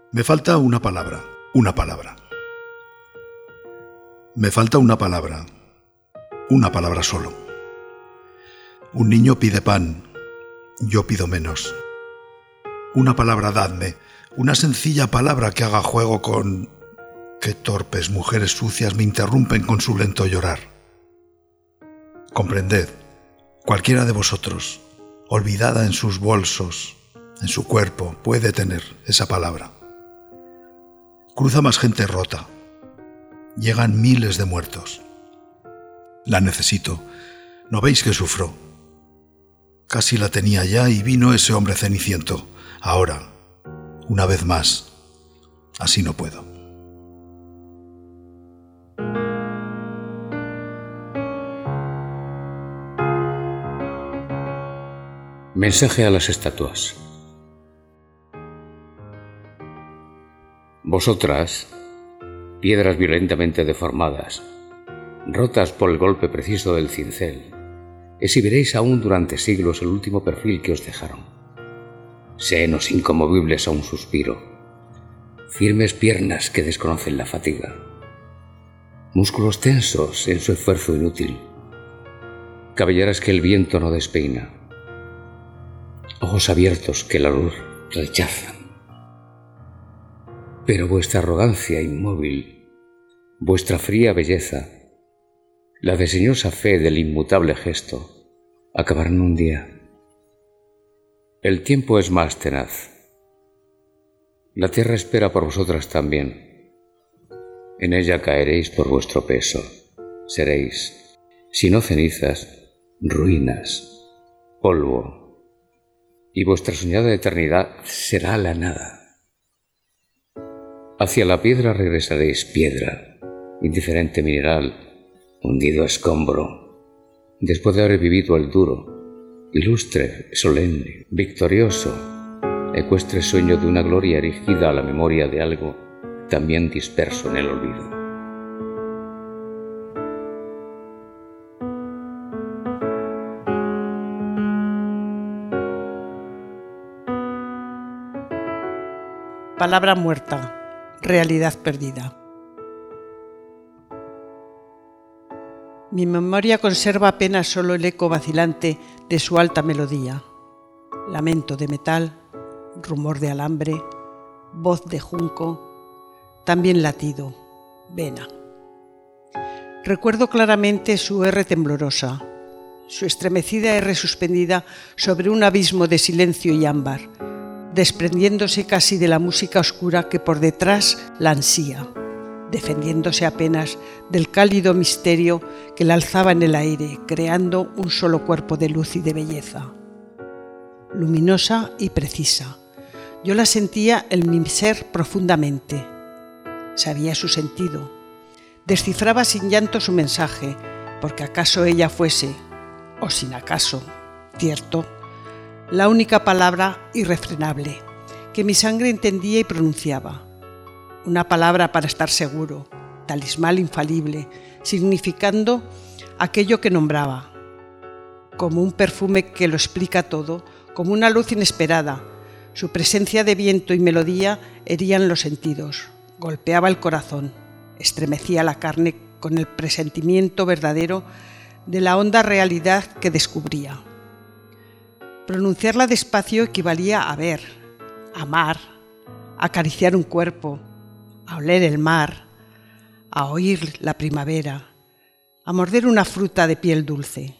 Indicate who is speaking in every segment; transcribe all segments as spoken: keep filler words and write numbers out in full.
Speaker 1: Me falta una palabra, una palabra. Me falta una palabra, una palabra solo. Un niño pide pan, yo pido menos. Una palabra dadme, una sencilla palabra que haga juego con... Qué torpes mujeres sucias me interrumpen con su lento llorar. Comprended, cualquiera de vosotros, olvidada en sus bolsos, en su cuerpo, puede tener esa palabra. Cruza más gente rota. Llegan miles de muertos. La necesito. ¿No veis que sufro? Casi la tenía ya y vino ese hombre ceniciento. Ahora, una vez más, así no puedo.
Speaker 2: Mensaje a las estatuas. Vosotras, piedras violentamente deformadas, rotas por el golpe preciso del cincel, exhibiréis aún durante siglos el último perfil que os dejaron. Senos inconmovibles a un suspiro, firmes piernas que desconocen la fatiga, músculos tensos en su esfuerzo inútil, cabelleras que el viento no despeina, ojos abiertos que la luz rechazan. Pero vuestra arrogancia inmóvil, vuestra fría belleza, la desdeñosa fe del inmutable gesto, acabarán un día. El tiempo es más tenaz. La tierra espera por vosotras también. En ella caeréis por vuestro peso. Seréis, si no cenizas, ruinas, polvo, y vuestra soñada eternidad será la nada. Hacia la piedra regresaréis piedra, indiferente mineral, hundido a escombro, después de haber vivido el duro, ilustre, solemne, victorioso, ecuestre sueño de una gloria erigida a la memoria de algo también disperso en el olvido.
Speaker 3: Palabra muerta. Realidad perdida. Mi memoria conserva apenas solo el eco vacilante de su alta melodía. Lamento de metal, rumor de alambre, voz de junco, también latido, vena. Recuerdo claramente su R temblorosa, su estremecida R suspendida sobre un abismo de silencio y ámbar, desprendiéndose casi de la música oscura que por detrás la ansía, defendiéndose apenas del cálido misterio que la alzaba en el aire, creando un solo cuerpo de luz y de belleza. Luminosa y precisa, yo la sentía en mi ser profundamente. Sabía su sentido, descifraba sin llanto su mensaje, porque acaso ella fuese, o sin acaso, cierto, la única palabra irrefrenable que mi sangre entendía y pronunciaba. Una palabra para estar seguro, talismán infalible, significando aquello que nombraba. Como un perfume que lo explica todo, como una luz inesperada, su presencia de viento y melodía herían los sentidos, golpeaba el corazón, estremecía la carne con el presentimiento verdadero de la honda realidad que descubría. Pronunciarla despacio equivalía a ver, a amar, a acariciar un cuerpo, a oler el mar, a oír la primavera, a morder una fruta de piel dulce.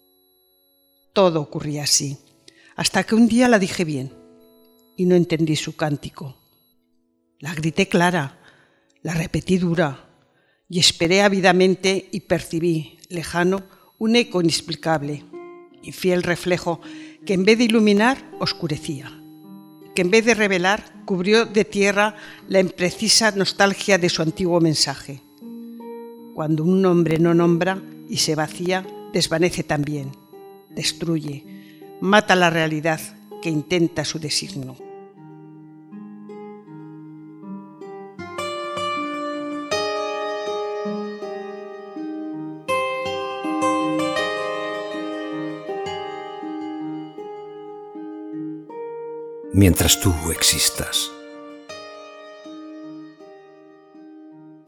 Speaker 3: Todo ocurría así, hasta que un día la dije bien y no entendí su cántico. La grité clara, la repetí dura y esperé ávidamente y percibí, lejano, un eco inexplicable, infiel reflejo que en vez de iluminar, oscurecía, que en vez de revelar, cubrió de tierra la imprecisa nostalgia de su antiguo mensaje. Cuando un nombre no nombra y se vacía, desvanece también, destruye, mata la realidad que intenta su designio.
Speaker 4: Mientras tú existas.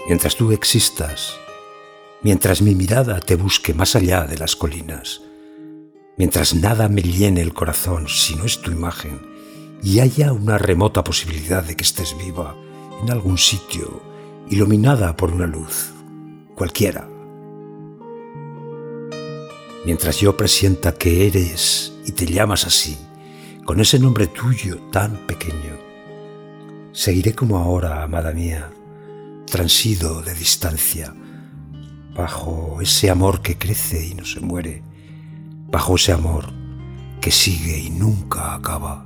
Speaker 4: mientras tú existas, mientras mi mirada te busque más allá de las colinas, mientras nada me llene el corazón si no es tu imagen y haya una remota posibilidad de que estés viva en algún sitio, iluminada por una luz, cualquiera. Mientras yo presienta que eres y te llamas así, con ese nombre tuyo tan pequeño, seguiré como ahora, amada mía, transido de distancia, bajo ese amor que crece y no se muere, bajo ese amor que sigue y nunca acaba.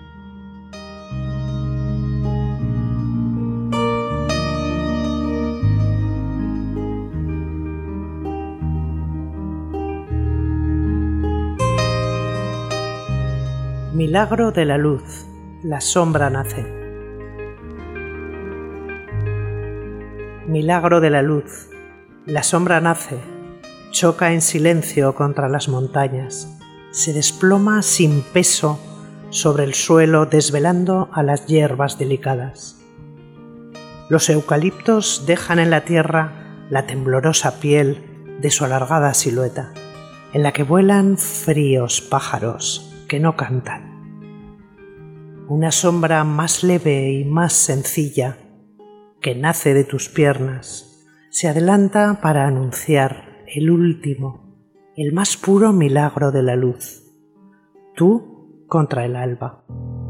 Speaker 5: Milagro de la luz, la sombra nace. Milagro de la luz, la sombra nace, choca en silencio contra las montañas, se desploma sin peso sobre el suelo desvelando a las hierbas delicadas. Los eucaliptos dejan en la tierra la temblorosa piel de su alargada silueta, en la que vuelan fríos pájaros que no cantan. Una sombra más leve y más sencilla que nace de tus piernas se adelanta para anunciar el último, el más puro milagro de la luz. Tú contra el alba.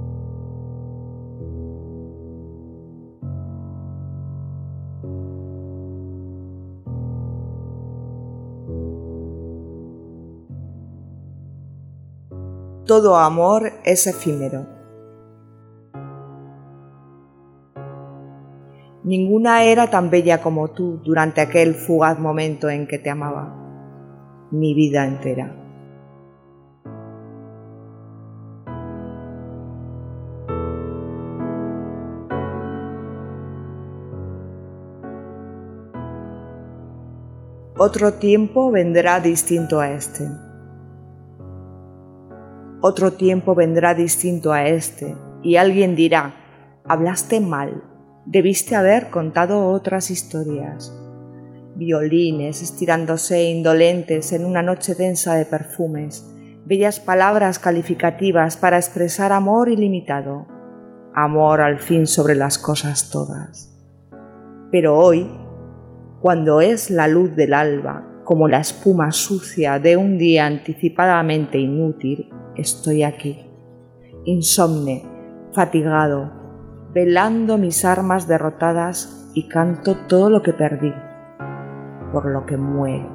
Speaker 6: Todo amor es efímero. Ninguna era tan bella como tú durante aquel fugaz momento en que te amaba, mi vida entera. Otro tiempo vendrá distinto a este. Otro tiempo vendrá distinto a este, y alguien dirá, hablaste mal. Debiste haber contado otras historias. Violines estirándose indolentes en una noche densa de perfumes, bellas palabras calificativas para expresar amor ilimitado, amor al fin sobre las cosas todas. Pero hoy, cuando es la luz del alba, como la espuma sucia de un día anticipadamente inútil, estoy aquí, insomne, fatigado, velando mis armas derrotadas y canto todo lo que perdí, por lo que muero.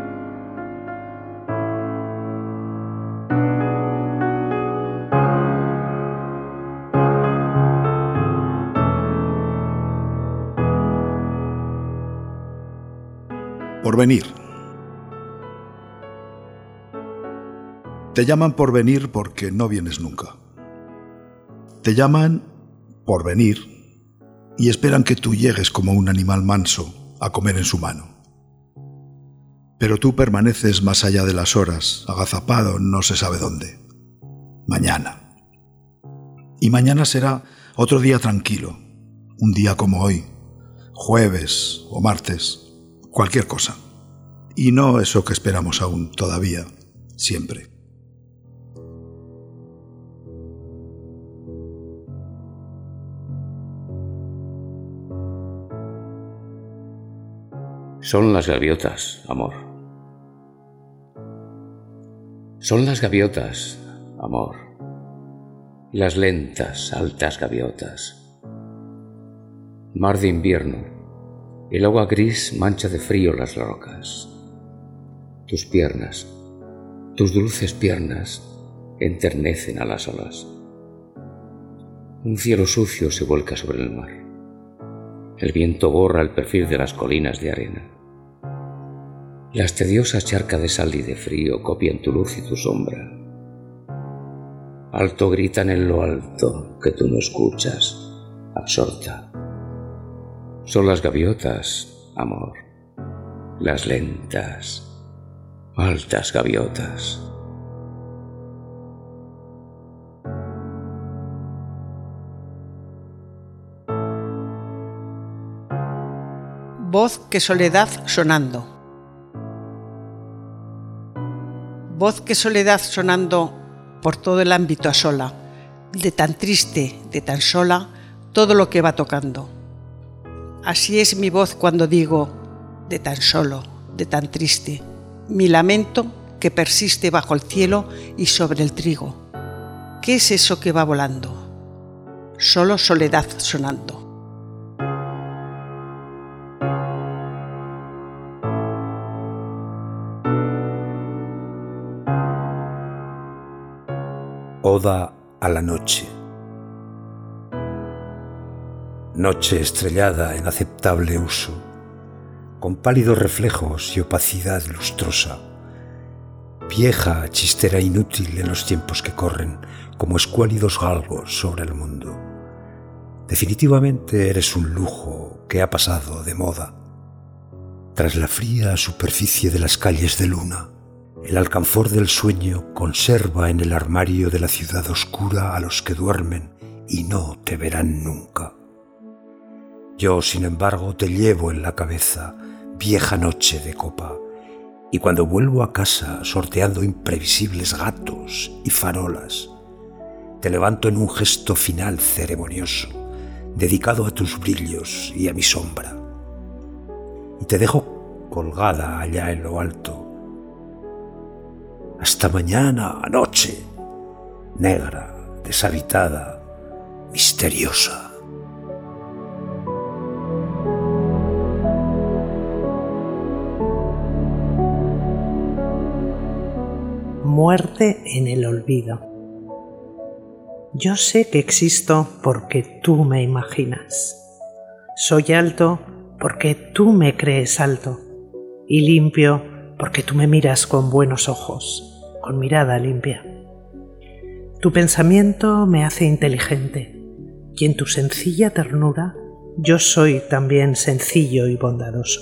Speaker 1: Porvenir. Te llaman porvenir porque no vienes nunca. Te llaman por venir y esperan que tú llegues como un animal manso a comer en su mano. Pero tú permaneces más allá de las horas, agazapado no se sabe dónde. Mañana. Y mañana será otro día tranquilo, un día como hoy, jueves o martes, cualquier cosa. Y no eso que esperamos aún, todavía, siempre.
Speaker 2: Son las gaviotas, amor. Son las gaviotas, amor. Las lentas, altas gaviotas. Mar de invierno. El agua gris mancha de frío las rocas. Tus piernas, tus dulces piernas, enternecen a las olas. Un cielo sucio se vuelca sobre el mar. El viento borra el perfil de las colinas de arena. Las tediosas charcas de sal y de frío copian tu luz y tu sombra. Alto gritan en lo alto que tú no escuchas, absorta. Son las gaviotas, amor, las lentas, altas gaviotas.
Speaker 3: Voz que soledad sonando. Voz que soledad sonando por todo el ámbito asola, de tan triste, de tan sola, todo lo que va tocando. Así es mi voz cuando digo, de tan solo, de tan triste, mi lamento que persiste bajo el cielo y sobre el trigo. ¿Qué es eso que va volando? Solo soledad sonando.
Speaker 4: Oda a la noche. Noche estrellada en aceptable uso, con pálidos reflejos y opacidad lustrosa. Vieja chistera inútil en los tiempos que corren, como escuálidos galgos sobre el mundo. Definitivamente eres un lujo que ha pasado de moda. Tras la fría superficie de las calles de luna, el alcanfor del sueño conserva en el armario de la ciudad oscura a los que duermen y no te verán nunca. Yo, sin embargo, te llevo en la cabeza, vieja noche de copa, y cuando vuelvo a casa sorteando imprevisibles gatos y farolas, te levanto en un gesto final ceremonioso, dedicado a tus brillos y a mi sombra, y te dejo colgada allá en lo alto. Hasta mañana, noche, negra, deshabitada, misteriosa.
Speaker 5: Muerte en el olvido. Yo sé que existo porque tú me imaginas. Soy alto porque tú me crees alto. Y limpio porque tú me miras con buenos ojos, con mirada limpia. Tu pensamiento me hace inteligente, y en tu sencilla ternura yo soy también sencillo y bondadoso.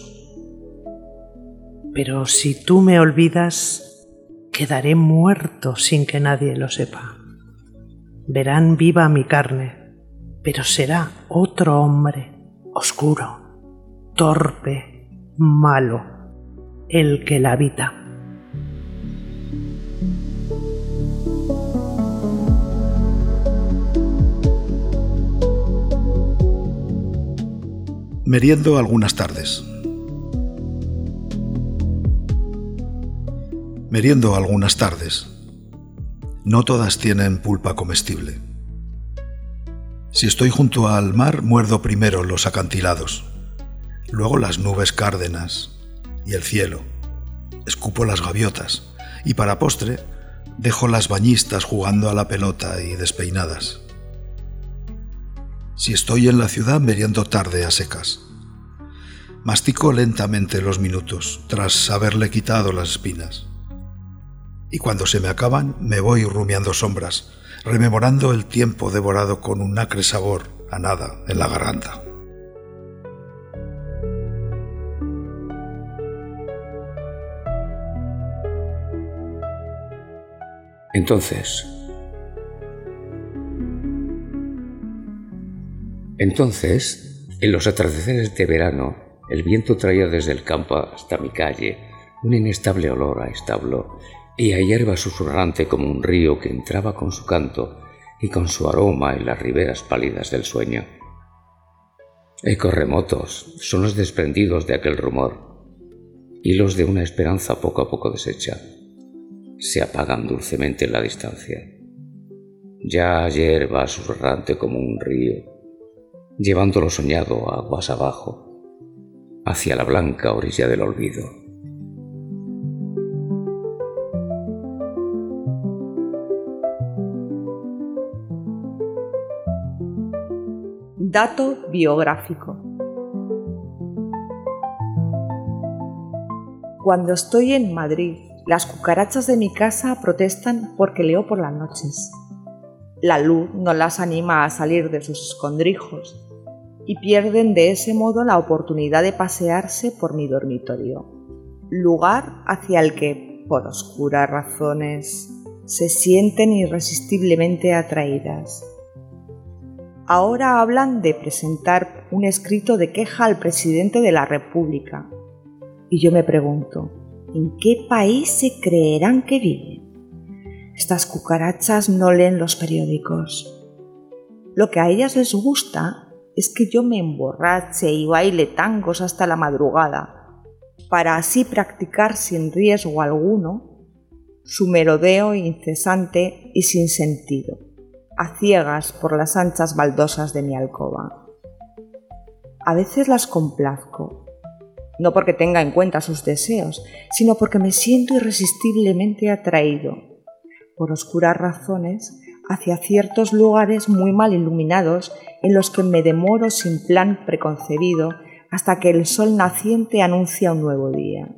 Speaker 5: Pero si tú me olvidas, quedaré muerto sin que nadie lo sepa. Verán viva mi carne, pero será otro hombre, oscuro, torpe, malo, el que la habita.
Speaker 1: Meriendo algunas tardes. Meriendo algunas tardes. No todas tienen pulpa comestible. Si estoy junto al mar, muerdo primero los acantilados, luego las nubes cárdenas y el cielo. Escupo las gaviotas y para postre dejo las bañistas jugando a la pelota y despeinadas. Si estoy en la ciudad, meriendo tarde a secas. Mastico lentamente los minutos tras haberle quitado las espinas. Y cuando se me acaban, me voy rumiando sombras, rememorando el tiempo devorado con un acre sabor a nada en la garganta.
Speaker 2: Entonces, entonces, en los atardeceres de verano, el viento traía desde el campo hasta mi calle un inestable olor a establo y a hierba susurrante como un río que entraba con su canto y con su aroma en las riberas pálidas del sueño. Ecos remotos, sonos desprendidos de aquel rumor, hilos de una esperanza poco a poco deshecha, se apagan dulcemente en la distancia. Ya hierba susurrante como un río, llevando lo soñado aguas abajo, hacia la blanca orilla del olvido.
Speaker 6: Dato biográfico. Cuando estoy en Madrid, las cucarachas de mi casa protestan porque leo por las noches. La luz no las anima a salir de sus escondrijos y pierden de ese modo la oportunidad de pasearse por mi dormitorio, lugar hacia el que, por oscuras razones, se sienten irresistiblemente atraídas. Ahora hablan de presentar un escrito de queja al presidente de la República. Y yo me pregunto, ¿en qué país se creerán que viven? Estas cucarachas no leen los periódicos. Lo que a ellas les gusta es que yo me emborrache y baile tangos hasta la madrugada, para así practicar sin riesgo alguno su merodeo incesante y sin sentido, a ciegas por las anchas baldosas de mi alcoba. A veces las complazco, no porque tenga en cuenta sus deseos, sino porque me siento irresistiblemente atraído, por oscuras razones, hacia ciertos lugares muy mal iluminados en los que me demoro sin plan preconcebido hasta que el sol naciente anuncia un nuevo día.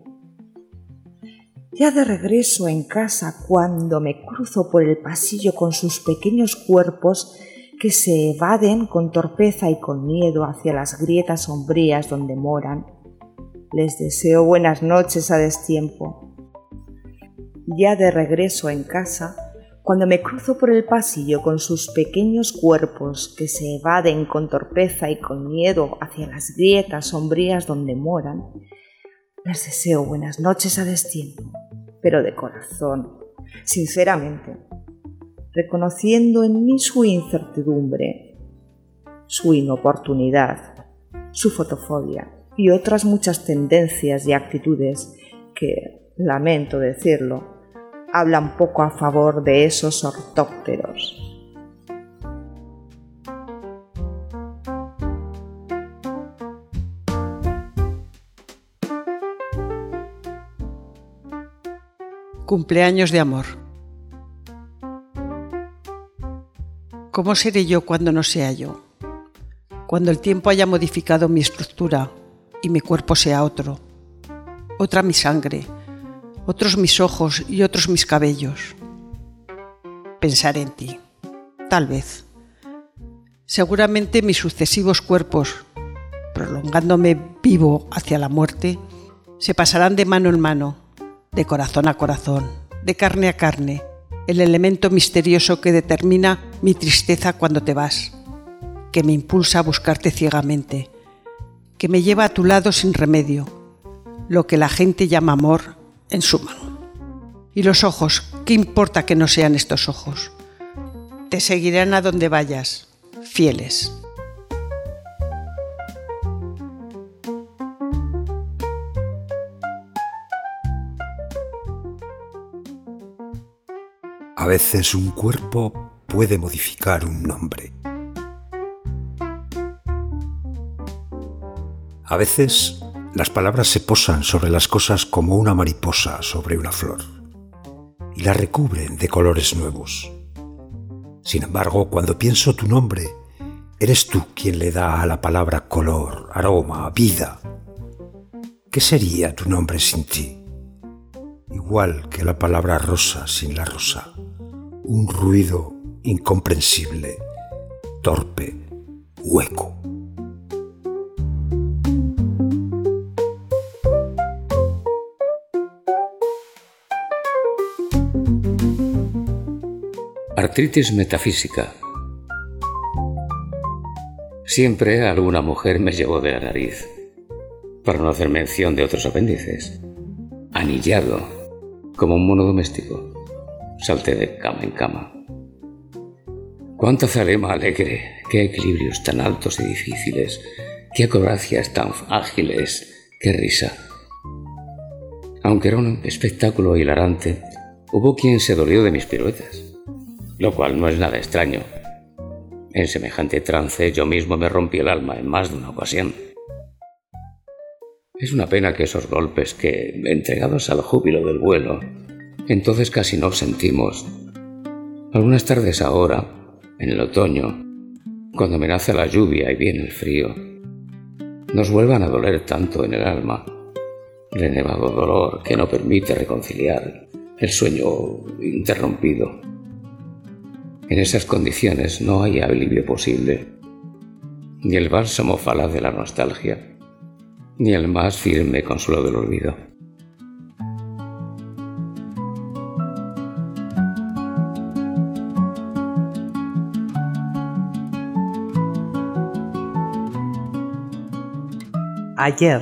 Speaker 6: Ya de regreso en casa, cuando me cruzo por el pasillo con sus pequeños cuerpos que se evaden con torpeza y con miedo hacia las grietas sombrías donde moran, les deseo buenas noches a destiempo. Ya de regreso en casa, cuando me cruzo por el pasillo con sus pequeños cuerpos que se evaden con torpeza y con miedo hacia las grietas sombrías donde moran, les deseo buenas noches a destiempo, pero de corazón, sinceramente, reconociendo en mí su incertidumbre, su inoportunidad, su fotofobia y otras muchas tendencias y actitudes que, lamento decirlo, hablan poco a favor de esos ortópteros.
Speaker 3: Cumpleaños de amor. ¿Cómo seré yo cuando no sea yo? Cuando el tiempo haya modificado mi estructura y mi cuerpo sea otro, otra mi sangre, otros mis ojos y otros mis cabellos. Pensaré en ti, tal vez. Seguramente mis sucesivos cuerpos, prolongándome vivo hacia la muerte, se pasarán de mano en mano, de corazón a corazón, de carne a carne, el elemento misterioso que determina mi tristeza cuando te vas, que me impulsa a buscarte ciegamente, que me lleva a tu lado sin remedio, lo que la gente llama amor en suma. Y los ojos, ¿qué importa que no sean estos ojos? Te seguirán a donde vayas, fieles.
Speaker 4: A veces un cuerpo puede modificar un nombre. A veces las palabras se posan sobre las cosas como una mariposa sobre una flor y las recubren de colores nuevos. Sin embargo, cuando pienso tu nombre, eres tú quien le da a la palabra color, aroma, vida. ¿Qué sería tu nombre sin ti? Igual que la palabra rosa sin la rosa, un ruido incomprensible, torpe, hueco.
Speaker 2: Artritis metafísica. Siempre alguna mujer me llevó de la nariz, para no hacer mención de otros apéndices. Anillado, como un mono doméstico, salté de cama en cama. Cuánta zalema alegre, qué equilibrios tan altos y difíciles, qué acrobacias tan ágiles, qué risa. Aunque era un espectáculo hilarante, hubo quien se dolió de mis piruetas, lo cual no es nada extraño. En semejante trance yo mismo me rompí el alma en más de una ocasión. Es una pena que esos golpes que, entregados al júbilo del vuelo, entonces casi no sentimos, algunas tardes ahora, en el otoño, cuando amenaza la lluvia y viene el frío, nos vuelvan a doler tanto en el alma, renegado dolor que no permite reconciliar el sueño interrumpido. En esas condiciones no hay alivio posible, ni el bálsamo falaz de la nostalgia, ni el más firme consuelo del olvido.
Speaker 5: Ayer.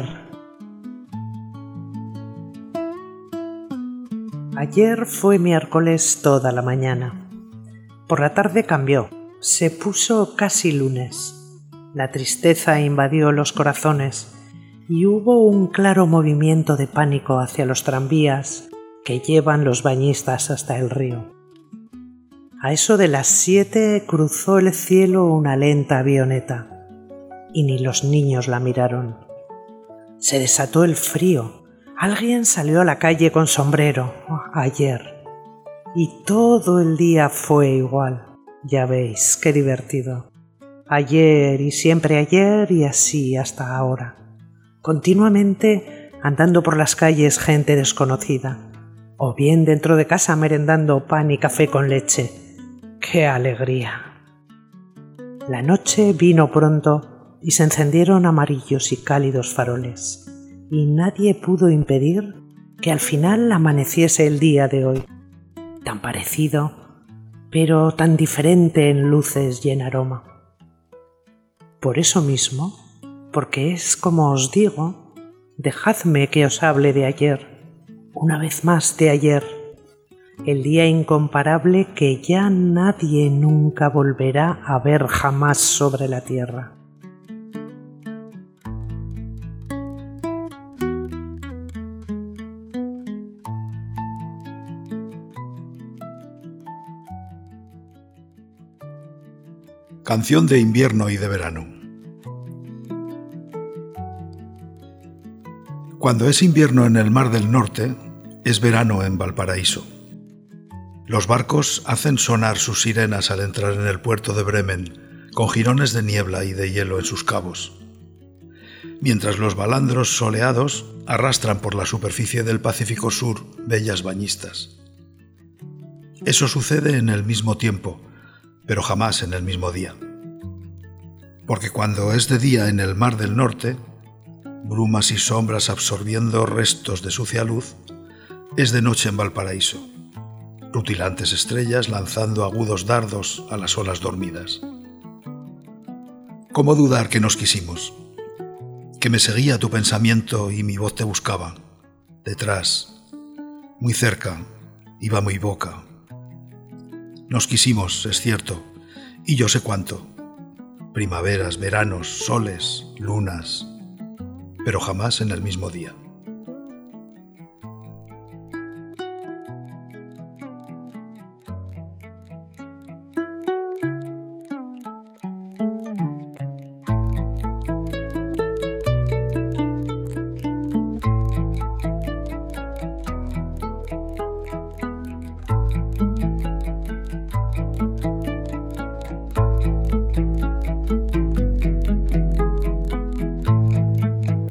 Speaker 5: Ayer fue miércoles toda la mañana. Por la tarde cambió, se puso casi lunes. La tristeza invadió los corazones y hubo un claro movimiento de pánico hacia los tranvías que llevan los bañistas hasta el río. A eso de las siete cruzó el cielo una lenta avioneta y ni los niños la miraron. Se desató el frío. Alguien salió a la calle con sombrero ayer y todo el día fue igual. Ya veis, qué divertido. Ayer y siempre ayer y así hasta ahora. Continuamente andando por las calles gente desconocida, o bien dentro de casa merendando pan y café con leche. ¡Qué alegría! La noche vino pronto y se encendieron amarillos y cálidos faroles, y nadie pudo impedir que al final amaneciese el día de hoy, tan parecido, pero tan diferente en luces y en aroma. Por eso mismo, porque es como os digo, dejadme que os hable de ayer, una vez más de ayer, el día incomparable que ya nadie nunca volverá a ver jamás sobre la tierra.
Speaker 1: Canción de invierno y de verano. Cuando es invierno en el Mar del Norte, es verano en Valparaíso. Los barcos hacen sonar sus sirenas al entrar en el puerto de Bremen, con jirones de niebla y de hielo en sus cabos, mientras los balandros soleados arrastran por la superficie del Pacífico Sur bellas bañistas. Eso sucede en el mismo tiempo, pero jamás en el mismo día. Porque cuando es de día en el Mar del Norte, brumas y sombras absorbiendo restos de sucia luz, es de noche en Valparaíso, rutilantes estrellas lanzando agudos dardos a las olas dormidas. ¿Cómo dudar que nos quisimos? Que me seguía tu pensamiento y mi voz te buscaba. Detrás, muy cerca, iba mi boca. Nos quisimos, es cierto, y yo sé cuánto. Primaveras, veranos, soles, lunas, pero jamás en el mismo día.